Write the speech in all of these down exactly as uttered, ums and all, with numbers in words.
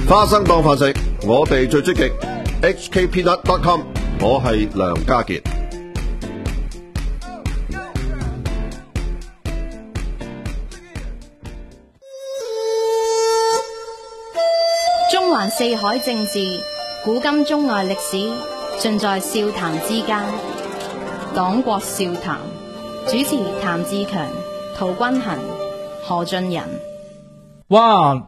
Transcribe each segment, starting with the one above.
花生當飯食，我哋最積極。H K Peanut dot com， 我係梁家傑。 中環四海政治，古今中外歷史，盡在笑談之間。黨國笑談，主持譚志強、陶君行、何俊仁。 哇！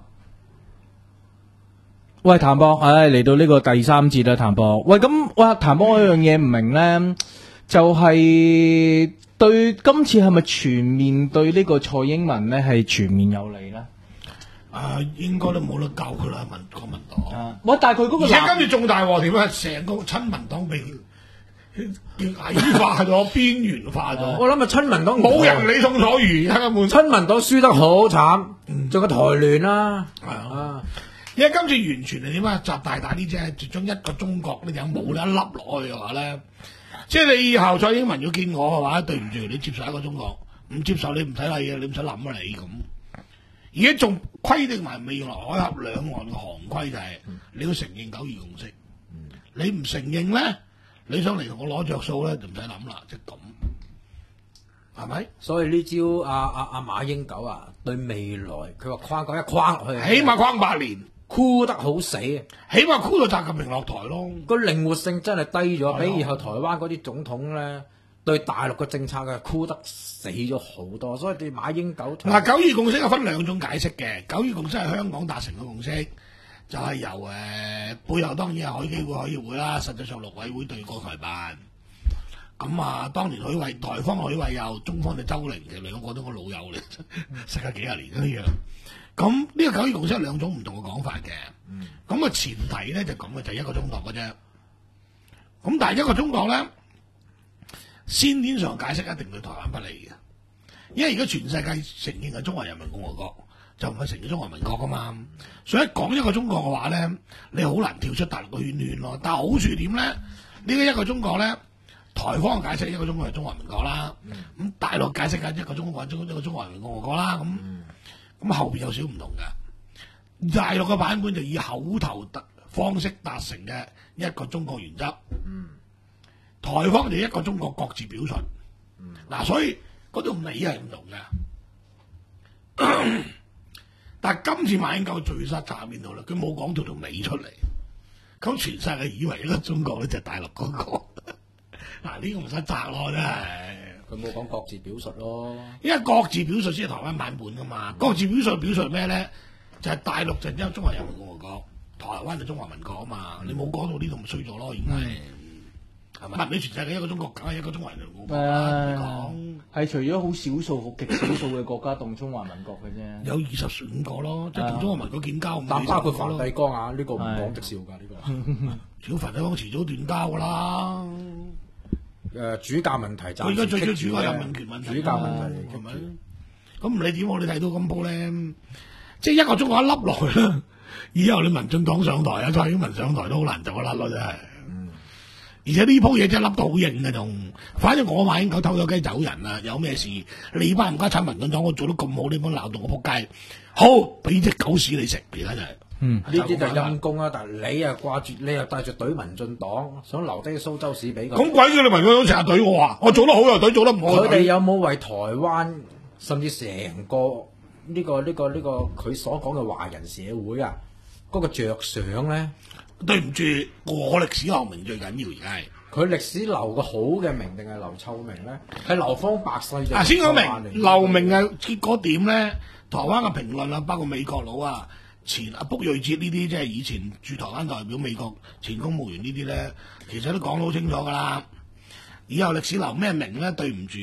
喂，譚博，唉，嚟到呢個第三節啦，譚博。喂，咁哇，譚博有樣嘢唔明咧，就係、是、對今次係咪全面對呢個蔡英文咧係全面有利咧？ 啊，應該都冇得救佢啦，民國民黨。 啊，喂，但係佢嗰個， 而且今次重大鑊點啊？成個親民黨被矮化咗、邊緣化咗。 我諗啊，親民黨冇人理宋楚瑜，根本親民黨輸得好慘，仲有台聯啦， 係啊。因為今次完全係點啊？習大大呢只係將一個中國呢頂帽咧一笠落去嘅話咧，即係你以後蔡英文要見我嘅話，對唔住，你接受一個中國，唔接受你唔使理嘅，你唔使諗啊你咁。而家仲規定埋未來海峽兩岸嘅航規就係、是、你要承認九二共識，嗯、你唔承認咧，你想嚟同我攞着數咧就唔使諗啦，即係咁，係咪？ 所以呢招阿阿阿馬英九啊，對未來佢話框架一框落去， 起碼框八年。 箍得好死，起碼箍到習近平落台咯。 個靈活性真係低咗，比以後的台灣嗰啲總統咧對大陸嘅政策嘅箍得死咗好多，所以對馬英九嗱九二共識係分兩種解釋嘅。九二共識係香港達成嘅共識，就係、是、由誒、呃、背後當然係海基會、海協會啦，實際上陸委會對國台辦。咁啊，當年許慧台方許慧佑，中方就周寧，其實兩個都個老友嚟，識咗幾廿年一樣。咁呢個九二共識有兩種唔同嘅講法嘅，咁啊、嗯、前提咧就咁嘅，就係、一個中國嘅啫。咁但係一個中國咧，先天上解釋一定對台灣不利嘅，因為而家全世界承認係中華人民共和國，就唔係承認中華民國噶嘛。所以講一個中國嘅話咧，你好難跳出大陸嘅圈圈咯。但係好處點咧？呢、呢個一個中國咧，台方嘅解釋一個中國係中華民國啦，咁、嗯、大陸解釋緊一個中國係中一個中華人民共和國啦，咁。嗯咁後邊有少唔同嘅，大陸嘅版本就以口頭達方式達成嘅一個中國原則，嗯、台方就一個中國各自表述，嗱、嗯啊，所以嗰種理係唔同嘅。但係今次馬英九最失策喺邊度咧？佢冇講到條尾出嚟，咁全世界以為一個中國咧就係大陸嗰、那個，嗱、啊、呢、這個唔失策咯，真係。 佢冇講各自表述咯， 因為各自表述先係台灣版本噶嘛。嗯、各自表述表述咩咧？就係、是、大陸就因為中華人民共和國，台灣就中華民國啊嘛。嗯、你冇講到呢度咪衰咗咯，已經係係咪？你全世界一個中國，梗係一個中華人民共和國啦。你講係除咗好少數、極少數嘅國家當中華民國嘅啫， 有二十五個咯，即係同中華民國建交。 但包括梵蒂岡啊，呢、這個唔講直笑㗎，呢、這個。 小梵蒂岡遲早斷交㗎啦。 誒、呃、主教問題，佢而家最最主要係人民權問題， 主教問題係咪？咁唔理點，我哋睇到咁鋪咧，即係一個中國一粒落去啦。以後你民進黨上台啊，蔡英文上台都好難走得甩咯，真係。嗯、而且呢鋪嘢真係笠到好型嘅仲。反正我馬英九偷咗雞走人啊，有咩事你班唔家產民進黨我做得咁好，你幫鬧到我仆街，好俾隻狗屎你食，而家就係。 嗯，呢啲就陰公啦，但係你又掛住，你又帶住隊民進黨，想留低蘇州市俾佢。 咁鬼叫你民進黨成日隊我啊！我做得好又隊，做得唔好。 佢哋有冇為台灣甚至成個呢、這個呢、這個呢、這個佢所講嘅華人社會啊，嗰、那個着想咧？ 對唔住，我歷史留名最緊要，而家係佢歷史留個好嘅名定係留臭名咧？係流芳百世就。 啊，先講明留名嘅結果點咧？台灣嘅評論啊，包括美國佬啊。前阿卜瑞哲呢啲即係以前駐台灣代表美國前公務員呢啲咧，其實都講得好清楚噶啦。以後歷史留咩名咧？對唔住，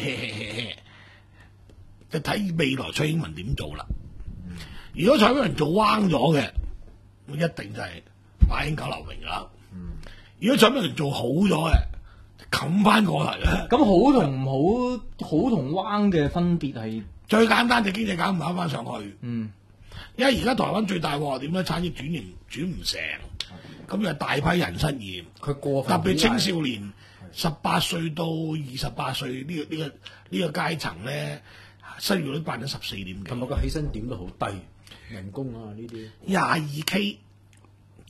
就睇未來蔡英文點做啦。如果蔡英文做彎咗嘅，咁一定就係馬英九留名啦。如果蔡英文做好咗嘅，冚翻過嚟咧。 咁好同唔好，好同彎嘅分別係最簡單，就經濟搞唔搞翻上去。嗯。因為而家台灣最大鑊點咧？產業轉型轉唔成，咁又大批人失業， 佢過特別青少年十八歲到二十八歲呢、呢個呢、呢個呢、呢個階層咧，失業率百分之十四點幾， 同埋個起薪點都好低，人工啊呢啲廿二 K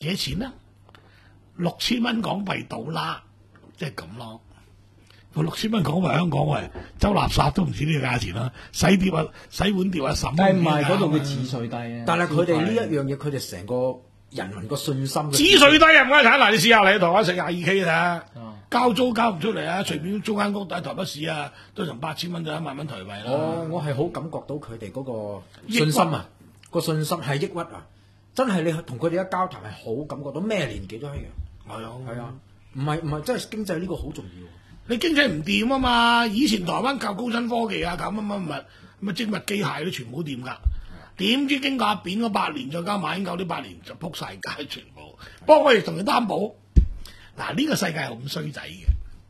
幾多錢咧？六千蚊港幣到啦，即係咁咯。個六千蚊港幣香港喂，周垃圾都唔止呢個價錢啦，洗碟啊、洗碗碟啊，十蚊。 但係唔係嗰度嘅紙稅低啊？ 但係佢哋呢一樣嘢，佢哋成個人民個信心。 紙稅低啊！唔該睇嗱，你試下嚟台灣食廿二 K 啊，交租交唔出嚟啊！隨便租間屋喺台北市啊，都成八千蚊到一萬蚊台幣啦。 我我係好感覺到佢哋嗰個信心啊，個信心係抑鬱啊！真係你同佢哋一交談係好感覺到咩年紀都一樣。 係啊， 係啊，唔係唔係，真係經濟呢個好重要。 你經濟唔掂啊嘛！以前台灣靠高新科技啊，搞乜乜乜乜精密機械都全部掂㗎。點知經過阿扁嗰八年，再加馬英九呢八年就撲晒街全部。不過我亦同佢擔保，嗱呢個世界係咁衰仔嘅。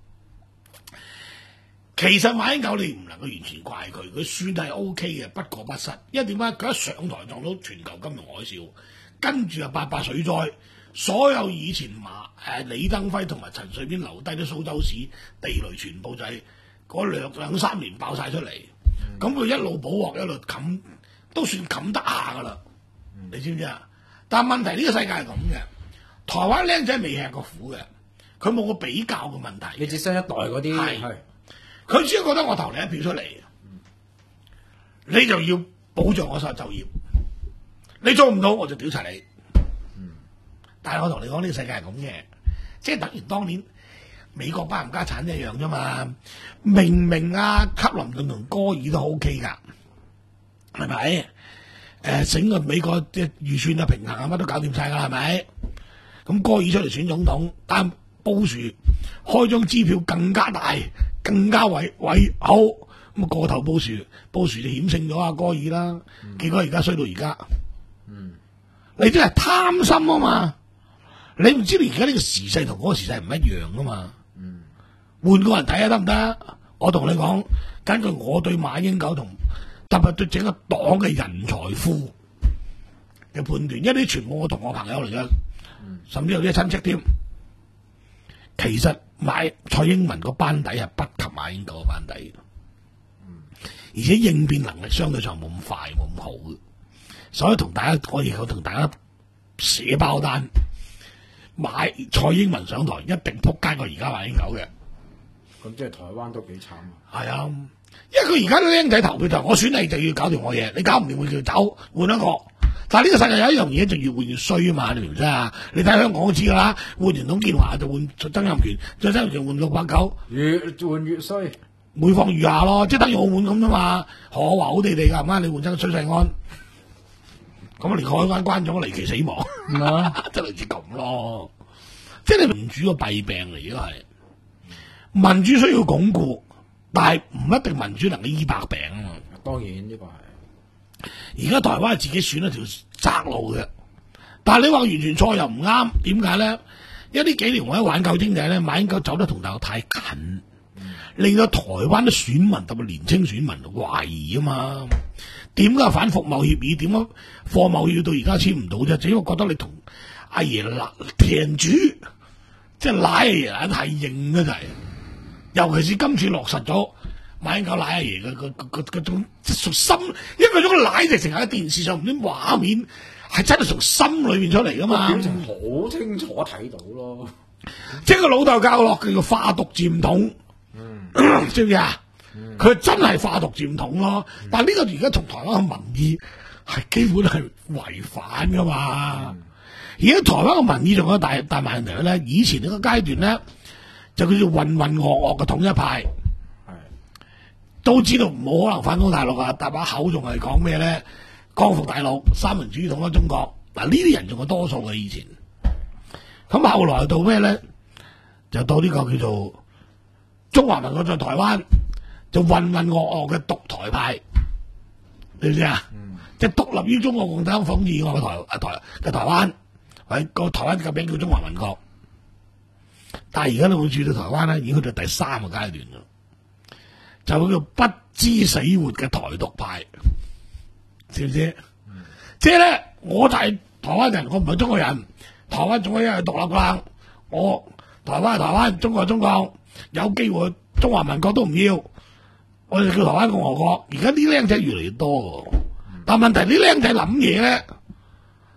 其實馬英九你唔能夠完全怪佢，佢算係 O K 嘅，不過不失。因為點解佢一上台撞到全球金融海嘯，跟住啊八八水災。所有以前馬誒李登輝同埋陳水扁留低啲蘇州市地雷，全部就係嗰兩兩三年爆晒出嚟。咁佢、嗯、一路補鑊一路冚，都算冚得下噶啦。嗯、你知唔知啊？但係問題呢、呢個世界係咁嘅，台灣僆仔未吃過苦嘅，佢冇個比較嘅問題。 你至新一代嗰啲係， 佢只係覺得我投你一票出嚟，嗯、你就要保障我所就業，你做唔到我就屌柒你。但係我同你講呢個世界係咁嘅，即係等於當年美國班冚家產一樣啫嘛。明明啊，克林頓同戈爾都 O K 㗎，係咪？誒、呃，整個美國嘅預算啊、平衡啊乜都搞掂晒㗎，係咪？咁戈爾出嚟選總統，但布殊開張支票更加大、更加偉偉好，咁啊過頭布殊，布殊就險勝咗阿戈爾啦。嗯、結果而家衰到而家，嗯，你真係貪心啊嘛！你唔知你而家呢個時勢同嗰個時勢唔一樣噶嘛？嗯，換個人睇下得唔得？我同你講，根據我對馬英九同特別對整個黨嘅人才庫嘅判斷，因為啲全部我同我朋友嚟嘅，嗯、甚至有啲親戚添。其實買蔡英文個班底係不及馬英九個班底，嗯、而且應變能力相對上冇咁快，冇咁好嘅，所以同大家我亦有同大家寫包單。買蔡英文上台一定撲街過而家馬英九嘅， 咁即係台灣都幾慘啊！ 係啊，因為佢而家啲僆仔投票就我選你就要搞掂我嘢，你搞唔掂會叫走換一個。但係呢個世界有一樣嘢就越換越衰啊嘛，你明唔明啊？你睇香港都知噶啦，換完董建華就換曾蔭權，再曾蔭權換六八九， 越換越衰， 每況愈下咯，即係等於澳門咁啫嘛。何華好地地㗎，啱你換親崔世安，咁啊連海關關咗離奇死亡，啊、真係類似咁咯。即係你民主個弊病嚟，如果係民主需要鞏固，但係唔一定民主能夠醫百病啊嘛。 當然呢個係。 而家台灣係自己選一條窄路嘅，但係你話完全錯又唔啱，點解咧？因為呢幾年我喺挽救經濟咧，馬英九走得同大陸太近，令到台灣啲選民特別年青選民懷疑啊嘛。點解反服貿協議？點解貨貿協議到而家簽唔到啫？只因為覺得你同阿爺立田主，即係賴阿爺太硬啊！就係，尤其是今次落實咗。馬英九賴阿爺嘅個個個種從心，因為嗰個賴直情喺電視上唔知畫面係真係從心裏面出嚟噶嘛，表情好清楚睇到咯。 即係個老豆教落佢個化毒漸統，嗯、知唔知啊？佢、嗯、真係化毒漸統咯。嗯、但係呢個而家同台灣嘅民意係基本係違反噶嘛。而家、嗯、台灣嘅民意仲有大大問題咧，以前呢個階段咧就叫做混混噩噩嘅統一派。都知道冇可能反攻大陸啊！大把口仲係講咩咧？光復大陸、三民主義統一中國。嗱，呢啲人仲係多數嘅以前。咁後來到咩咧？就到呢個叫做中華民國在台灣，就混混噩噩嘅獨台派，知唔知啊？嗯、即係獨立於中國共產黨統治以外嘅台台嘅台灣，或者個台灣嘅名叫中華民國。但係而家你會注意到台灣咧，已經去到第三個階段啦。就叫不知死活嘅台獨派，知唔知？嗯、即係咧，我就係台灣人，我唔係中國人。台灣總係獨立噶啦，我台灣係台灣，中國係中國，有機會中華民國都唔要，我哋叫台灣共和國。而家啲僆仔越嚟越多，嗯、但問題啲僆仔諗嘢咧，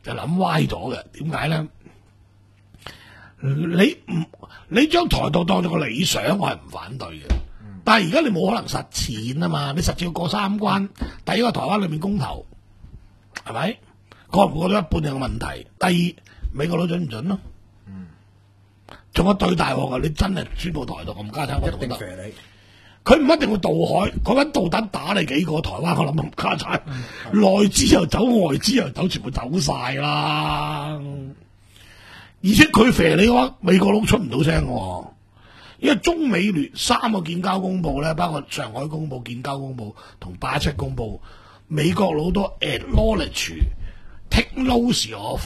就諗歪咗嘅。點解咧？你唔你將台獨當作個理想，我係唔反對嘅。嗯、但係而家你冇可能實踐啊嘛！你實踐要過三關，第一個台灣裏面公投係咪過唔過到一半有個問題？第二美國佬準唔準咯？仲、嗯、有最大鑊啊！你真係宣布台獨咁家產，我一定肥你。 佢唔一定會渡海，嗰班導彈打你幾個台灣，我諗冚家產，內資又走，外資又走，全部走晒啦。而且佢肥你嘅話，美國佬出唔到聲嘅，因為中美聯三個建交公報咧，包括上海公報、建交公報同八七公報，美國佬都 acknowledge take notice of，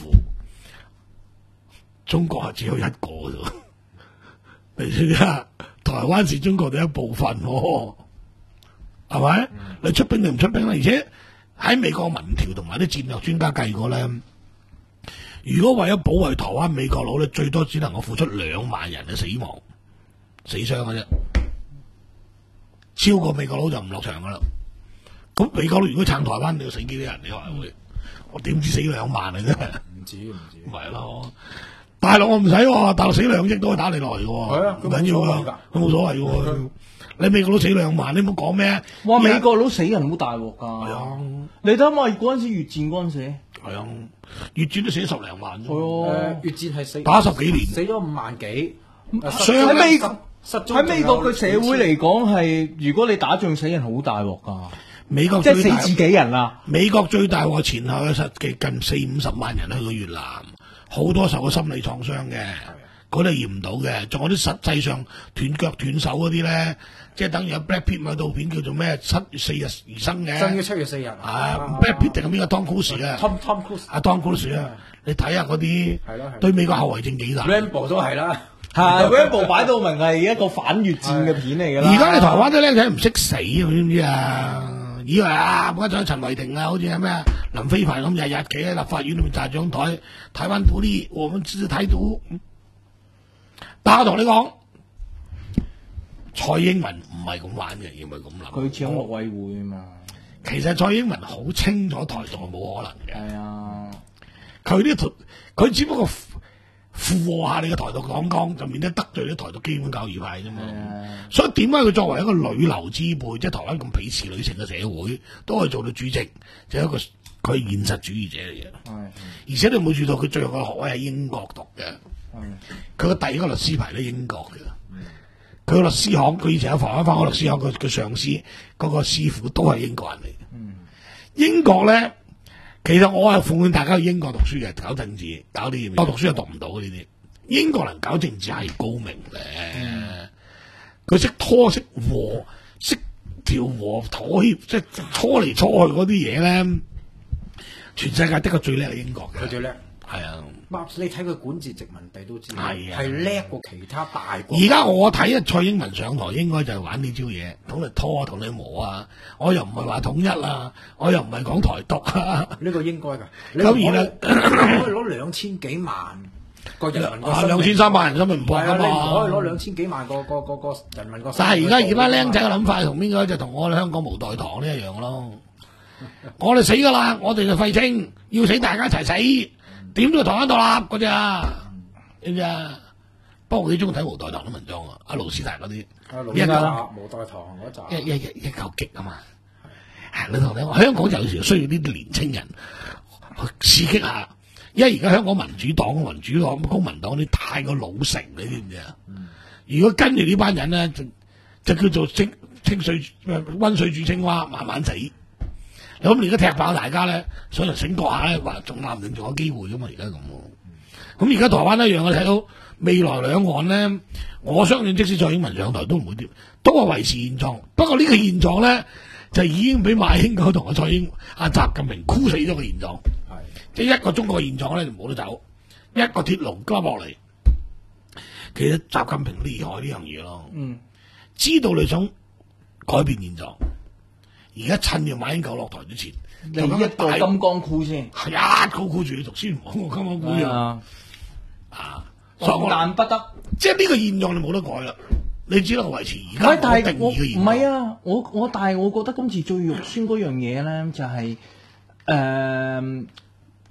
中國係只有一個啫，你知啊？台灣是中國嘅一部分，係咪？嗯、你出兵定唔出兵咧？而且喺美國民調同埋啲戰略專家計過咧，如果為咗保衛台灣，美國佬咧最多只能夠付出兩萬人嘅死亡、死傷嘅啫，超過美國佬就唔落場噶啦。咁美國佬如果撐台灣，你要死幾多人？你話會？我點知死兩萬啊？真係唔止唔止， 咪係咯。大陸我唔使喎，大陸死兩億都可以打你落嚟嘅喎， 係啊， 唔緊要噶，佢冇所謂嘅喎。你美國佬死兩萬，你唔好講咩？ 哇！美國佬死人好大鑊㗎， 係啊！ 你睇下嗰陣時越戰嗰陣時， 係啊，越戰都死十零萬啫。 係啊， 越戰係死打十幾年， 死咗五萬幾。 喺美喺美國嘅社會嚟講係，如果你打仗死人好大鑊㗎。 美國即係死自己人啦。 美國最大鑊前後有實嘅近四五十萬人去到越南。好多受過心理創傷嘅，嗰啲驗唔到嘅，仲有啲實際上斷腳斷手嗰啲咧，即係等於有 Brad Pitt 咪套片叫做咩七月四日而生嘅， 生於七月四日啊 Brad Pitt 定係邊個 Tom Cruise 啊 Tom Tom Cruise 啊 Tom Cruise 啊，你睇下嗰啲對美國後遺症幾大 Rambo 都係啦， 係 Rambo 擺到明係一個反越戰嘅片嚟㗎啦。 而家你台灣啲僆仔唔識死，你知唔知啊？以為啊，冇得咗陳偉霆啊，好似係咩啊林飛帆咁，日日企喺立法院裏面炸張台，台灣獨立，我們只睇到。但我同你講，蔡英文唔係咁玩嘅，要唔係咁諗。 佢似陸委會啊嘛。 其實蔡英文好清楚台獨係冇可能嘅。 係啊， 佢呢台，佢只不過附和下你嘅台獨講講，就免得得罪啲台獨基本教義派啫嘛。所以點解佢作為一個女流之輩，即係台灣咁鄙視女性嘅社會，都可以做到主席，就係一個佢係現實主義者嚟嘅。而且你冇注意到佢最後嘅學位喺英國讀嘅。佢嘅第一個律師牌都英國嘅。佢個律師行，佢以前喺台灣翻開律師行，佢佢上司嗰個師傅都係英國人嚟嘅。英國咧。其實我係奉勸大家去英國讀書嘅，搞政治，搞啲嘢。我讀書又讀唔到呢啲。英國人搞政治係高明咧，佢識、嗯、拖識和，識調和妥協，即係搓嚟搓去嗰啲嘢咧。全世界的確最叻係英國嘅， 佢最叻。 係啊， 你睇佢管治殖民地都知， 係啊， 係叻過其他大國。 而家我睇啊，蔡英文上台應該就係玩呢招嘢，同你拖，同你磨啊！我又唔係話統一啊，我又唔係講台獨啊。 呢個應該㗎。 咁而咧， 可以攞兩千幾萬個人民個兩千三百人生命唔搏㗎嘛。 你唔可以攞兩千幾萬個個個個人民個。 但係而家而班僆仔嘅諗法同邊個就同我哋香港無代堂呢一樣咯。我哋死㗎啦，我哋就廢青，要死大家一齊死。點都係台灣獨立嗰隻啊，知唔知啊？不過我幾中意睇無代堂啲文章啊，阿盧斯達嗰啲， 一嚿無代堂嗰集， 一一一一嚿激啊嘛。係你同你講，香港就有時需要呢啲年青人去刺激下，因為而家香港民主黨、民主黨、公民黨啲太過老成，你知唔知啊？嗯、如果跟住呢班人咧，就就叫做清清水溫水煮青蛙，慢慢死。咁而家踢爆大家咧，想嚟醒覺下咧，話仲難定仲有機會噶嘛？而家咁，咁而家台灣一樣，我睇到未來兩岸咧，我相信即使蔡英文上台都唔會跌，都係維持現狀。不過呢個現狀咧，就已經俾馬英九同阿蔡英阿習近平箍死咗個現狀。係即係一個中國現狀咧，就冇得走，一個鐵籠加落嚟。其實習近平厲害呢樣嘢咯，嗯，知道你想改變現狀。而家趁住馬英九落台之前， 你一個金剛箍先， 係一個箍住你讀書唔好，我金剛箍樣啊， 動彈不得， 即係呢個現狀你冇得改啦，你只能維持而家我定義嘅現狀。 唔係啊，我我但係我覺得今次最肉酸嗰樣嘢咧，就係、是、誒、呃、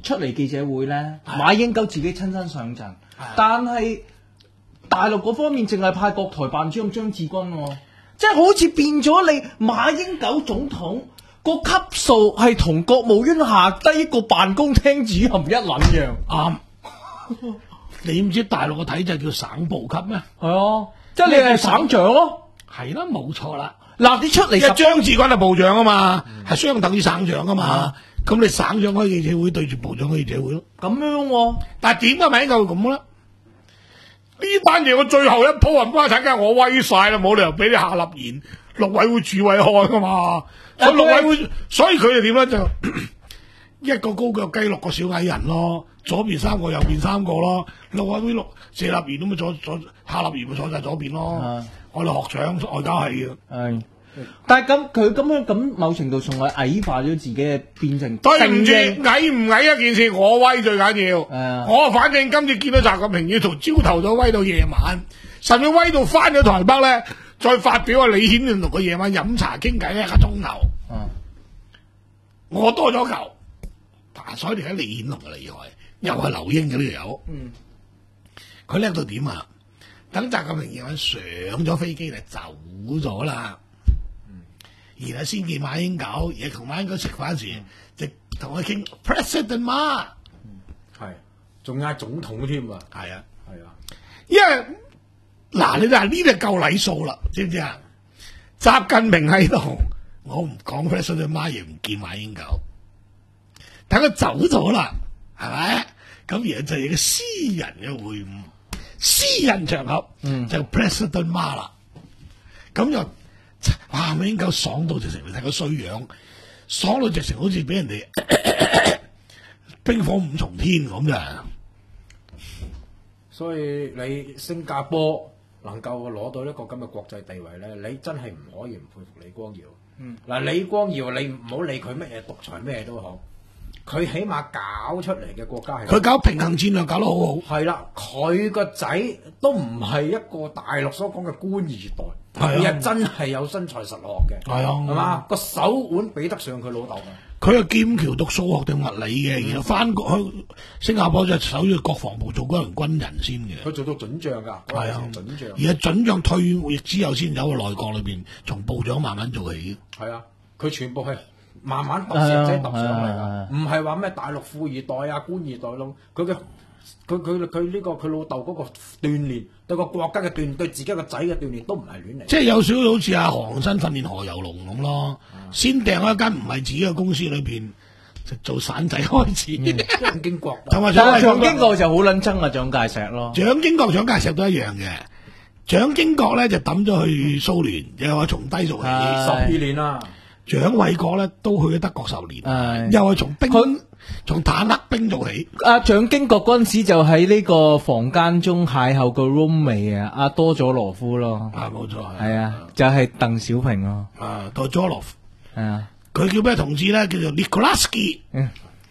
出嚟記者會咧，馬英九自己親身上陣，但係大陸嗰方面淨係派國台辦主任張志軍喎，即係好似變咗你馬英九總統個級數係同國務院下低個辦公廳主任一撚樣。 啱。你唔知大陸個體制叫省部級咩？ 係啊，即係你係省長咯。 係啦，冇錯啦。 嗱，你出嚟因為張志軍係部長啊嘛，係、嗯、相等於省長啊嘛。咁、嗯、你省長開記者會對住部長開記者會咯。 咁樣喎、啊， 但係點解咪夠咁咧？呢單嘢我最後一鋪冚家產，梗係我威晒啦，冇理由俾你夏立言陸委會主委開噶嘛。所以陸委會，所以佢哋點咧就一個高腳雞六個小矮人咯，左邊三個右邊三個咯。陸委會六謝立言咁咪左左夏立言咪坐晒左邊咯。 啊、 我哋學長外交系嘅。 係。但係咁佢咁樣咁某程度上係矮化咗自己嘅變成對唔住，矮唔矮一件事，我威最緊要。 Uh, 我反正今次見到習近平要從朝頭早威到夜晚，甚至威到翻咗台北咧，再發表啊李顯龍同佢夜晚飲茶傾偈一個鐘頭。 Uh, 我多咗球，所以你睇李顯龍嘅厲害，又係劉英嘅呢條友。 嗯， 佢叻到點啊？等習近平夜晚上咗飛機就走咗啦。然後先見馬英九，而同馬英九食飯時，嗯、就同佢傾 President 嘛， 係仲嗌總統添啊， 係啊， 係啊， 因為嗱你話呢啲夠禮數啦，知唔知啊？習近平喺度，我唔講 President 嘛，亦唔見馬英九，等佢走咗啦，係咪？咁然後就係個私人嘅會晤，私人場合，嗯、就 President 嘛啦，咁又。哇！馬英九爽到直情，你睇個衰樣，爽到直情好似俾人哋冰火五重天咁咋。 所以你新加坡能夠攞到一個咁嘅國際地位咧，你真係唔可以唔佩服李光耀。嗯，嗱，李光耀你唔好理佢乜嘢獨裁咩都好，佢起碼搞出嚟嘅國家係佢搞平衡戰略搞得好好。 係啦，佢個仔都唔係一個大陸所講嘅官二代。係啊，真係有身材實學嘅， 係啊， 係嘛，個手腕比得上佢老豆嘅。 佢係劍橋讀數學定物理嘅，然後翻過去新加坡就守住國防部做嗰輪軍人先嘅。 佢做到準將噶，係啊，準將。 而家準將退役之後先走去內閣裏邊，從部長慢慢做起。 係啊，佢全部係慢慢揼石仔揼上嚟噶，唔係話咩大陸富二代啊、官二代咯，佢嘅。佢佢佢呢個佢老豆嗰個鍛鍊，對個國家嘅鍛鍊，對自己個仔嘅鍛鍊都唔係亂嚟。 即係有少少好似阿韓生訓練何猷龍咁咯，嗯、先訂一間唔係自己嘅公司裏邊就做散仔開始。 蔣、嗯、經國， 但係蔣經國就好撚憎啊蔣介石咯。 蔣經國、蔣介石都一樣嘅。蔣經國咧就抌咗去蘇聯，又話從低做起， 十二年啦。 蔣緯國咧都去咗德國十年，又係從兵。從坦克兵做起， 阿蔣經國嗰陣時就喺呢個房間中邂逅個 roommate 啊，阿多佐羅夫咯， 啊冇錯， 係啊，就係鄧小平咯， 啊多佐羅夫， 係啊， 佢叫咩同志咧？叫做 Nikolaevsky，嗯，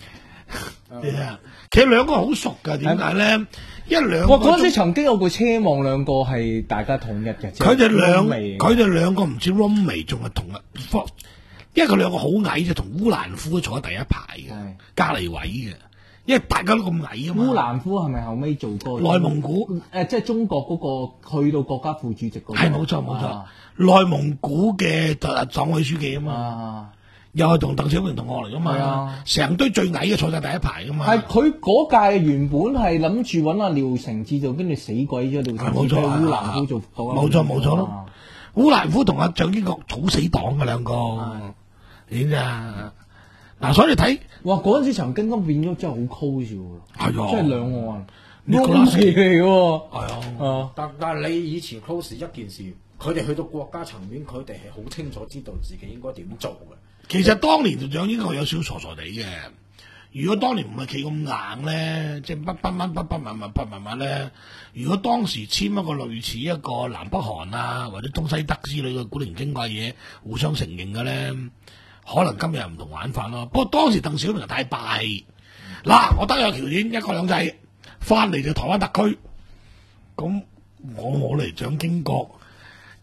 其實兩個好熟噶，點解咧？一兩個， 我嗰陣時曾經有部奢望兩個係大家統一嘅， 佢哋兩，佢哋兩個唔知 roommate 仲係同一。因為佢兩個好矮就同烏蘭夫坐喺第一排嘅隔離位嘅，因為大家都咁矮啊嘛。 烏蘭夫係咪後尾做多內蒙古？ 誒、呃，即係中國嗰、那個去到國家副主席嗰、那個。 係冇錯冇錯，內、啊、蒙古嘅黨委書記啊嘛，啊又係同鄧小平同學嚟噶嘛，成、啊、堆最矮嘅坐晒第一排噶嘛。係佢嗰屆原本係諗住揾阿廖承志做，跟住死鬼咗廖承志，俾烏蘭夫做黨。冇錯冇錯咯，烏蘭夫同阿蔣經國草死黨嘅兩個。點咋？嗱，所以你睇， 哇！嗰陣時曾經咁變咗真係好 close 喎，係啊，真係兩岸呢個嚟嘅喎， 係啊。 但但係你以前 close 一件事，佢哋去到國家層面，佢哋係好清楚知道自己應該點做嘅。 其實當年蔣經國有少少傻傻地嘅。如果當年唔係企咁硬咧，即係不不乜不不乜乜不乜乜咧，如果當時簽一個類似一個南北韓啊或者東西德之類嘅古靈精怪嘢互相承認嘅咧，可能今日唔同玩法咯。不過當時鄧小平太霸氣，嗱、嗯、我得有條件一國兩制，翻嚟就台灣特區，咁我我嚟蔣經國。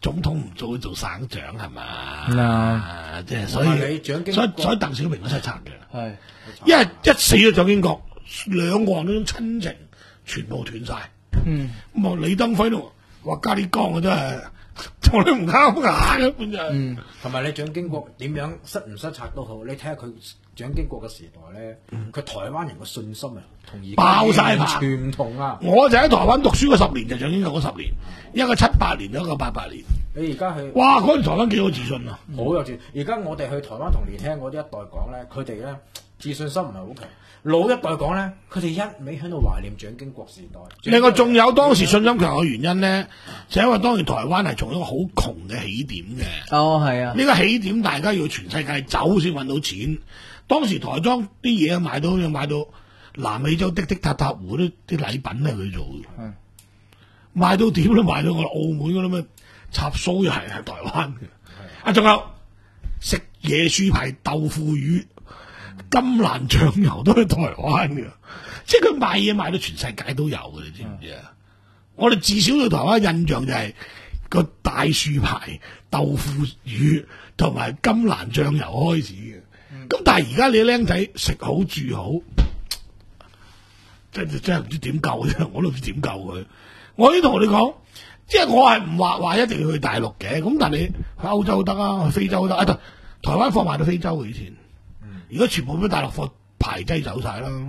總統唔做做省長係嘛？ 啊即係所以同埋你蔣經所以國所以鄧小平都失策嘅， 係因為一死咗蔣經國，兩個人嗰種親情全部斷晒。 嗯咁啊，李登輝都話加啲光啊，真係同你唔啱牙嘅本就係。 嗯同埋你蔣經國點樣失唔失策都好，你睇下佢蔣經國嘅時代咧，佢、台灣人嘅信心啊，同而家爆晒棚完全唔同啊！ 我就喺台灣讀書嗰十年就蔣經國嗰十年，一個七八年，一個八八年。 你而家去哇！嗰陣台灣幾有自信啊！ 好有自，而家我哋去台灣同年輕嗰啲一代講咧，佢哋咧自信心唔係好強。老一代講咧，佢哋一味喺度懷念蔣經國時代。 另外仲有當時信心強嘅原因咧，就因為當年台灣係從一個好窮嘅起點嘅。 哦係啊呢個起點大家要全世界走先揾到錢。當時台莊啲嘢買到，買到南美洲的的塔塔湖啲啲禮品係佢做嘅， 係賣到點都賣到我澳門嗰啲咩插蘇又係係台灣嘅。啊，仲有食椰樹牌豆腐魚、金蘭醬油都係台灣嘅，即係佢賣嘢賣到全世界都有嘅，你知唔知啊？我哋至少對台灣印象就係個大樹牌豆腐魚同埋金蘭醬油開始嘅。咁、嗯、但係而家你僆仔食好住好，真真係唔知點救啫，我都唔知點救佢。我已經同你講，即係我係唔話話一定要去大陸嘅，咁但係你去歐洲得啊，去非洲得啊，台台灣貨賣到非洲嘅以前，而家全部俾大陸貨排擠走晒啦，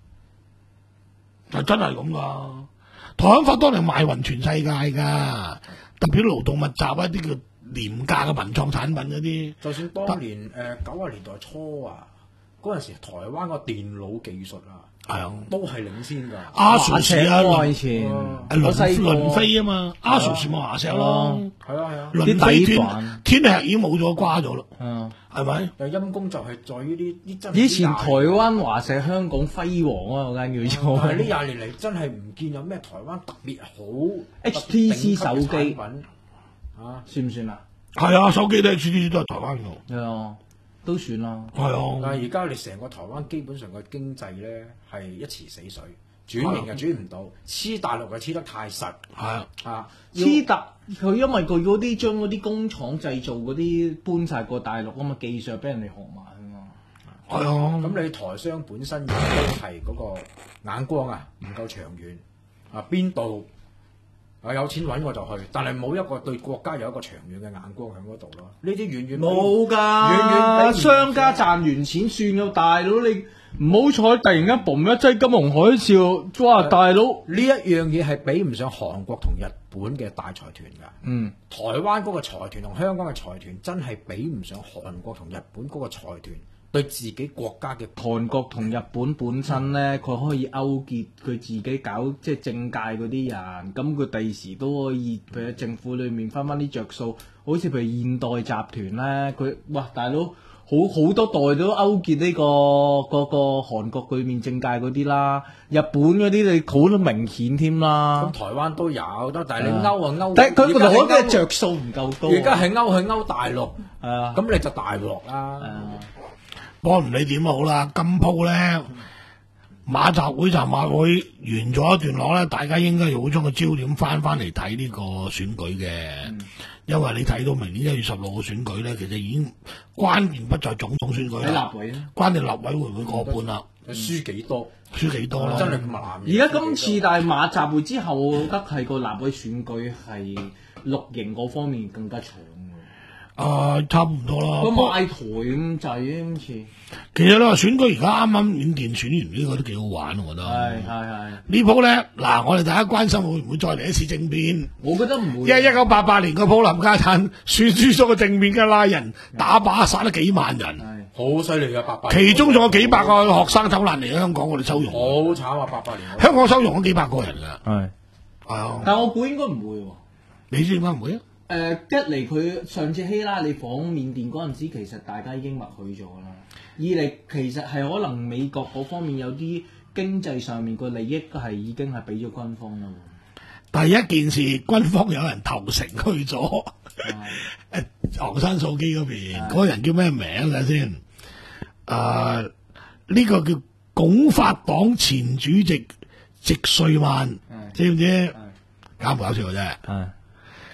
就真係咁噶。台灣貨當年賣勻全世界噶，特別勞動密集一啲叫廉價嘅文創產品嗰啲， 就算當年誒九十年代初啊，嗰陣時台灣個電腦技術啊， 係啊， 都係領先㗎。 阿 Asus 啊， 我以前係輪輪飛啊嘛，阿 Asus 咪華碩咯， 係啊係啊， 輪飛啲底天天吃已經冇咗瓜咗咯， 嗯係咪？ 但陰公就係在於呢呢真係以前呢台灣華碩香港輝煌啊，嗰間叫做但係呢廿年嚟真係唔見有咩台灣特別好 H T C 特別頂級嘅手機產品啊！ 算唔算啊？ 係啊，手機都係 H T C 都係台灣嘅， 係啊，都算啦。 係啊。 但係而家你成個台灣基本上嘅經濟咧係一池死水，轉型又轉唔到，黐大陸又黐得太實係啊， 啊！ 黐特佢因為佢嗰啲將嗰啲工廠製造嗰啲搬晒過大陸啊嘛，技術俾人哋學埋啊嘛。 係啊， 咁你台商本身亦都係嗰個眼光啊，唔夠長遠啊，邊度啊有錢揾我就去，但係冇一個對國家有一個長遠嘅眼光喺嗰度咯。呢啲遠遠冇㗎， 遠遠比商家賺完錢算啦，大佬你唔好彩突然間嘣一劑金融海嘯，哇！大佬呢一樣嘢係比唔上韓國同日本嘅大財團㗎。 嗯， 台灣嗰個財團同香港嘅財團真係比唔上韓國同日本嗰個財團對自己國家嘅。 韓國同日本本身咧，佢可以勾結佢自己搞即係政界嗰啲人，咁佢第時都可以譬如政府裏面分翻啲着數，好似譬如現代集團咧，佢哇大佬。好好多代都勾結呢、這個嗰個韓國裏面政界嗰啲啦，日本嗰啲你好得明顯添啦。 咁台灣都有得，但係你勾啊勾， 但係佢攞嘅着着數唔夠多。 而家係勾係勾大陸， 係啊， 咁你就大鑊啦。 啊， 不過唔理點都好啦，今鋪咧馬習會站馬會完咗一段落咧，大家應該要將個焦點翻翻嚟睇呢個選舉嘅。嗯，因為你睇到明年一月十六號選舉咧，其實已經關鍵不在總統選舉啦， 喺立委咧， 關鍵立委會唔會過半啦？ 輸幾多？ 輸幾多咯？ 真係咁難。 而家今次但係馬習會之後，我覺得係個立委選舉係綠營嗰方面更加搶。 啊，差唔多啦。 個賣台咁滯咧，今次。 其實你話選舉而家啱啱緬甸選完呢個都幾好玩，我覺得。 係係係。 呢鋪咧，嗱，我哋大家關心會唔會再嚟一次政變？ 我覺得唔會。 因為一九八八年個普林加坦選輸咗個政變嘅拉人打靶殺咗幾萬人， 好犀利嘅八八。 其中仲有幾百個學生走難嚟香港，我哋收容。 好慘啊！八八年。 香港收容咗幾百個人㗎。係。係啊。 但我估應該唔會喎。 你知點解唔會啊？ 誒、呃、一嚟佢上次希拉里訪緬甸嗰陣時，其實大家已經默許咗啦。二嚟其實係可能美國嗰方面有啲經濟上面個利益係已經係俾咗軍方啦。 第一件事，軍方有人投誠去咗誒昂山素基嗰邊，嗰個人叫咩名㗎先？誒、呃、呢、呢個叫鞏發黨前主席席瑞萬，知唔知？搞唔搞笑啫？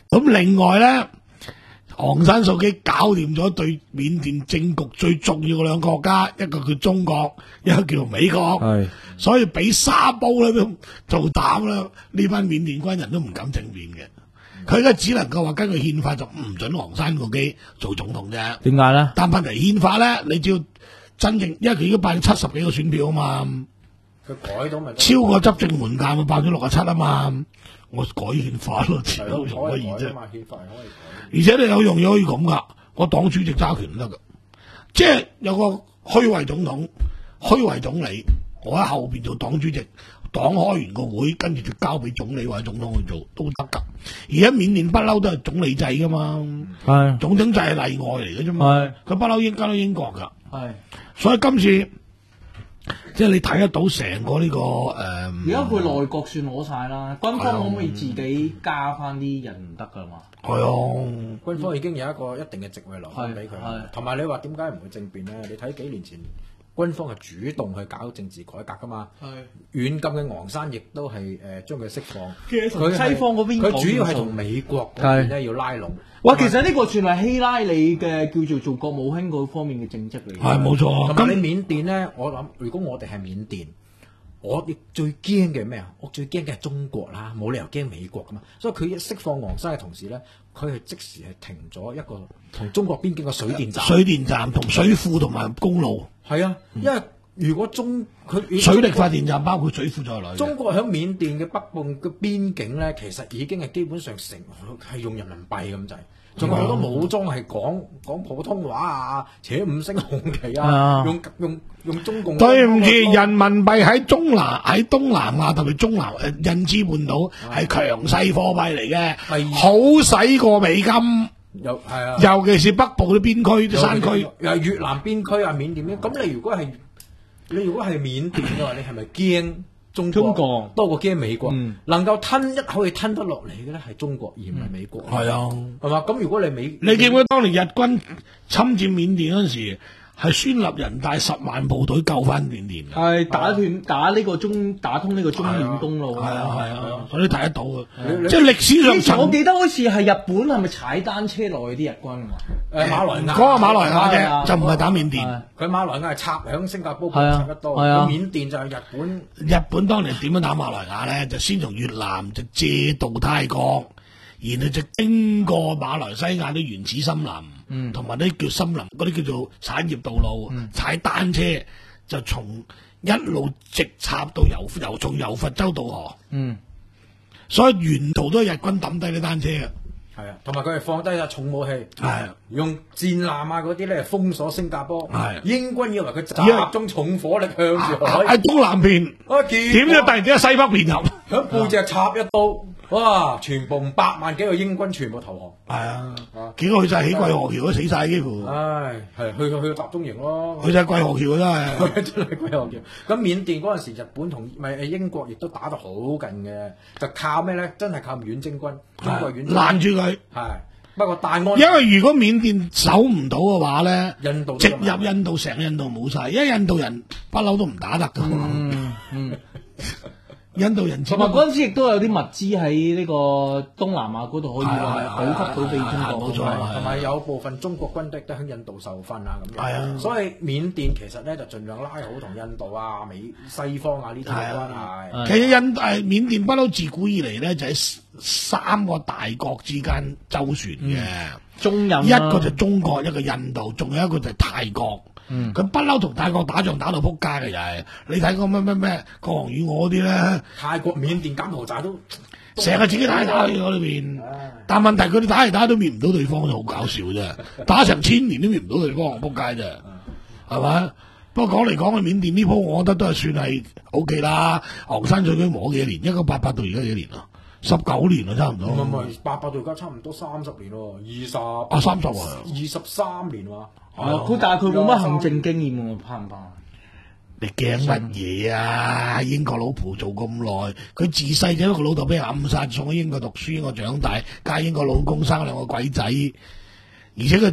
咁另外咧，昂山素姬搞掂咗對緬甸政局最重要嘅兩個國家，一個叫中國，一個叫美國。 係， 所以俾沙煲咧都做膽啦，呢班緬甸軍人都唔敢正面嘅。佢而家只能夠話根據憲法就唔准昂山素姬做總統啫。 點解咧？ 但問題憲法咧，你只要真正，因為佢已經百分之七十幾個選票啊嘛， 佢改到咪超過執政門檻咪百分之六十七啊嘛，我改憲法咯， 係咯， 有可以啫。 嘛，憲法係可以改。 而且你有用嘢可以咁噶，我黨主席揸權唔得噶，即係有個虛位總統、虛位總理，我喺後邊做黨主席，黨開完個會，跟住就交俾總理或者總統去做都得噶。而家緬甸不嬲都係總理制噶嘛， 係總統制係例外嚟嘅啫嘛，佢不嬲英加到英國噶， 係。 所以今次即係你睇得到成個呢、這個誒， 而家佢內閣算攞晒啦，軍方可唔可以自己加翻啲人唔得噶嘛？ 係啊， 軍方已經有一個一定嘅職位留翻俾佢係， 同埋你話點解唔會政變咧？你睇幾年前軍方係主動去搞政治改革噶嘛，軟禁嘅昂山亦都係誒將佢釋放。 佢西方嗰邊佢主要係同美國嗰邊咧要拉攏。 哇，其實呢個算係希拉里嘅叫做做國務卿嗰方面嘅政績嚟。 係冇錯。 同埋你緬甸咧，我諗如果我哋係緬甸，我亦最驚嘅咩啊？我最驚嘅係中國啦，冇理由驚美國噶嘛。所以佢一釋放昂山嘅同時咧，佢係即時係停咗一個同中國邊境嘅水電站、 水電站同水庫同埋公路。 係啊，因為如果中佢水力發電站包括水庫在內。 中國喺緬甸嘅北部嘅邊境咧，其實已經係基本上成係用人民幣咁滯，仲有好多武裝係講講普通話啊，扯五星紅旗啊，用用用中共。 對唔住，人民幣喺中南喺東南亞特別中南誒印支半島係強勢貨幣嚟嘅，好使過美金。 有係啊， 尤其是北部啲邊區、啲山區， 又越南邊區啊、緬甸邊，咁你如果係你如果係緬甸嘅話，你係咪驚中國，中國多過驚美國？嗯、能夠吞一口氣吞得落嚟嘅咧係中國，而唔係美國。係啊，係嘛？咁如果你美， 你記唔記得當年日軍侵佔緬甸嗰陣時？係孫立人帶十萬部隊救翻緬甸， 係打斷打呢個中打通呢個中緬公路， 係啊係啊，所以睇得到嘅。即係歷史上， 我記得好似係日本係咪踩單車落去啲日軍啊？ 誒馬來亞嗰個馬來亞啫，就唔係打緬甸。 佢馬來亞係插響新加坡插得多，咁緬甸就係日本。 日本當年點樣打馬來亞咧？就先從越南就借道泰國，然後就經過馬來西亞啲原始森林。嗯，同埋啲叫森林，嗰啲叫做產業道路，嗯、踩單車就從一路直插到柔柔從柔佛州渡河。嗯，所以沿途都係日軍抌低啲單車嘅。 係啊，同埋佢係放低咗重武器，係、 啊、 用戰艦啊嗰啲咧封鎖新加坡。係、啊、英軍以為佢集中重火力向住海喺東南邊，點知突然之間西北邊入， 響背脊插一刀。哇！全部百萬幾個英軍全部投降， 係啊！幾個去晒起桂河橋都死晒幾乎， 唉，係去去集中營咯， 去晒桂河橋真係， 真係桂河橋。咁緬甸嗰陣時，日本同咪英國亦都打得好近嘅，就靠咩咧？真係靠遠征軍，中國遠征攔住佢。 係不過大安， 因為如果緬甸守唔到嘅話咧， 印度直入印度成印度冇晒，因為印度人不嬲都唔打得噶嘛。嗯嗯印度人同埋嗰陣時亦都有啲物資喺呢個東南亞嗰度可以話係補給到俾中國， 冇錯。 同埋有部分中國軍隊都喺印度受訓啊咁樣。係啊，所以緬甸其實咧就盡量拉好同印度啊、美西方啊呢啲嘅關係。 其實印誒緬甸不嬲自古以嚟咧就喺三個大國之間周旋嘅， 中印一個就中國，一個印度，仲有一個就係泰國。佢不嬲同泰國打仗打到撲街嘅又係，你睇個咩咩咩國王與我嗰啲咧， 泰國、緬甸、柬埔寨都成日自己打嚟打去嗰裏邊，但問題佢哋打嚟打去都滅唔到對方，就好搞笑啫。打成千年都滅唔到對方，撲街啫，係咪？不過講嚟講去，緬甸呢鋪我覺得都係算係 O K 啦。昂山素姬磨幾年，一九八八到而家幾年啊？十九年啦，差唔多。 唔係唔係，八八到而家差唔多三十年咯，二十啊三十啊， 二十三年喎。 佢但係佢冇乜行政經驗喎，怕唔怕？ 你驚乜嘢啊？英國老婆做咁耐，佢自細就一個老豆俾人暗殺，送去英國讀書，英國長大，嫁英國老公生兩個鬼仔，而且佢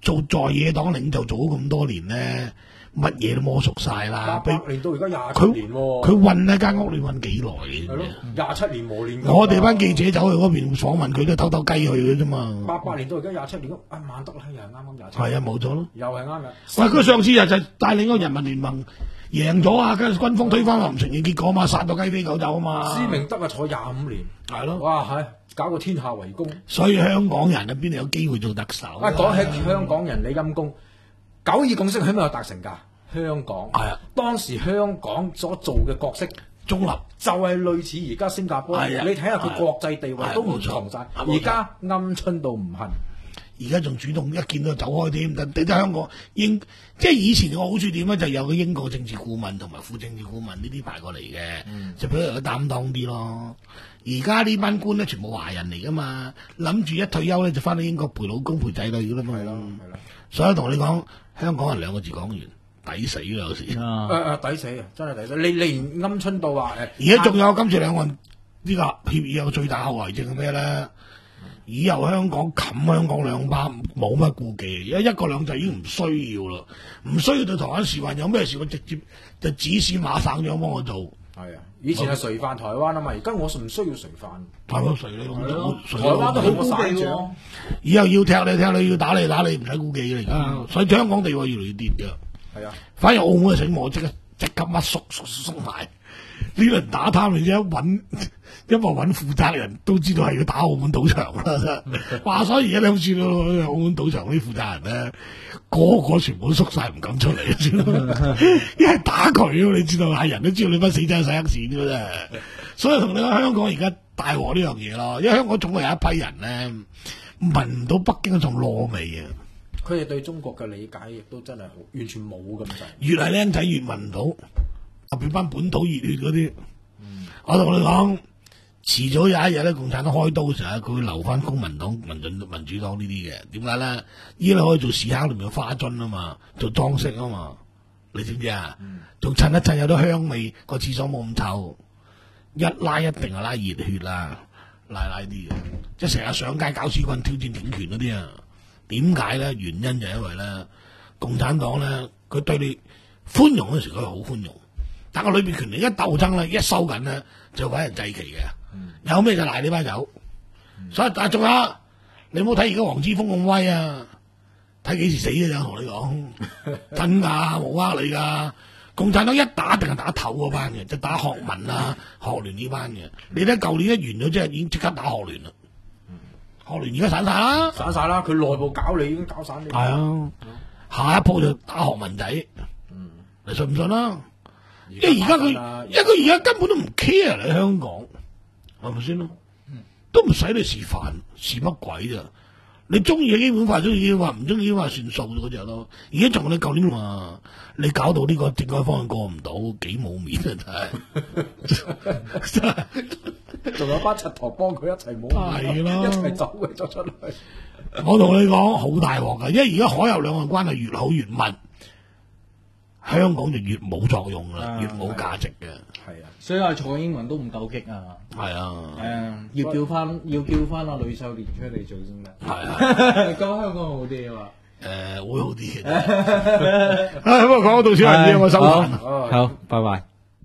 做在野黨領袖做咗咁多年咧，乜嘢都摸熟晒啦。 八年到而家廿七佢年喎， 佢韞喺間屋裏韞幾耐嘅？ 係咯，廿七年磨練㗎。 我哋班記者走去嗰邊訪問佢都偷偷雞去嘅啫嘛。 八八年到而家廿七年，啊萬德啦，又係啱啱廿七。 係啊，冇咗咯。 又係啱嘅。 喂，佢上次又就帶領嗰個人民聯盟贏咗啊，跟住軍方推翻話唔承認結果嘛，殺到雞飛狗走啊嘛。 施明德啊坐廿五年， 係咯。 哇係搞個天下為公。 所以香港人啊，邊度有機會做特首啊？ 啊講起香港人，你陰公九二共識係咪有達成㗎？香港係啊， 當時香港所做嘅角色中立就係類似而家新加坡， 係啊你睇下佢國際地位都唔同晒。而家鵪鶉到唔恨， 而家仲主動一見到就走開添。但你睇香港英，即係以前嘅好處點咧，就有個英國政治顧問同埋副政治顧問呢啲排過嚟嘅，嗯、就俾佢擔當啲咯。而家呢班官咧全部華人嚟噶嘛，諗住一退休咧就翻到英國陪老公陪仔女噶啦嘛。係咯，係咯。所以同你講，香港人兩個字講完。抵死啦有時，誒誒抵死啊！真係抵死！你你連鵪鶉到話誒， 而家仲有今次兩岸呢個協議有個最大後遺症係咩咧？以後香港冚香港兩巴冇乜顧忌，而家一國兩制已經唔需要啦，唔需要對台灣事還有咩事我直接就指示馬省長幫我做。 係啊，以前係垂範台灣啊嘛，而家我唔需要垂範。 台灣垂你咁多， 台灣都好過省長。 以後要踢你踢你，要打你打你，唔使顧忌嘅而家，所以香港地位越嚟越跌嘅。係啊，反而澳門嘅醒我即刻即刻乜縮縮縮埋呢輪打貪你啫，揾因為揾負責人都知道係要打澳門賭場啦。話所以而家你好似澳門賭場啲負責人咧，個個全部都縮晒唔敢出嚟，因為打佢，你知道係人都知道你班死仔使黑錢嘅啫。所以同你講香港而家大鑊呢樣嘢咯，因為香港總係有一批人咧聞唔到北京嗰種燶味啊。 佢哋對中國嘅理解亦都真係好完全冇咁滯， 越係僆仔越聞唔到，特別班本土熱血嗰啲。嗯、我同你講，遲早有一日咧，共產黨開刀嘅時候，佢會留翻公民黨、民進、民主黨呢啲嘅。點解咧？依家可以做屎坑裏面嘅花樽啊嘛，做裝飾啊嘛，你知唔知啊？仲襯、嗯、一襯有啲香味，個廁所冇咁臭。一拉一定係拉熱血啦，拉拉啲嘅，即係成日上街搞屎棍、挑戰警權嗰啲啊！點解咧？原因就係因為咧，共產黨咧，佢對你寬容嗰時佢係好寬容，但係裏邊權力一鬥爭咧，一收緊咧，就揾人祭旗嘅。嗯、有咩就賴呢班友。嗯、所以但係仲有，你唔好睇而家黃之鋒咁威啊！睇幾時死嘅咋？同你講真㗎，冇呃你㗎。共產黨一打定係打頭嗰班嘅，就打學民啊、學聯呢班嘅。你睇舊年一完咗之後，已經即刻打學聯啦。學聯而家散晒啦， 散晒啦，佢內部搞你已經搞散你。係啊， 嗯、下一鋪就打學民仔，嗯、你信唔信啦？因為而家佢，因為佢而家根本都唔 care 你香港，係咪先咯？嗯、都唔使你示範，示乜鬼咋？你中意嘅基本法中意嘅話，唔中意嘅話算數嗰隻咯。而家仲你舊年話，你搞到呢個政改方案過唔到，幾冇面啊！真係。 仲有班柒頭幫佢一齊冇， 係咯， 一齊走嘅走出去。 我同你講好大鑊噶，因為而家海峽兩岸關係越好越密，香港就越冇作用啦，啊、越冇價值嘅。 係啊， 所以話蔡英文都唔夠激啊。 係啊， 係啊，要叫翻要叫翻阿呂秀蓮出嚟做先得。 係啊， 咁香港好啲啊嘛。 誒、呃，會好啲嘅。啊，不過講到少人嘢，我收翻。 好，拜拜。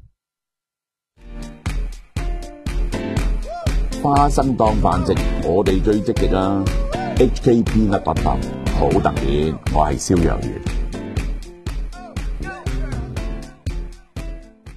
花生當飯食，我哋最積極啦。H K P 一百八好特別，我係蕭若元。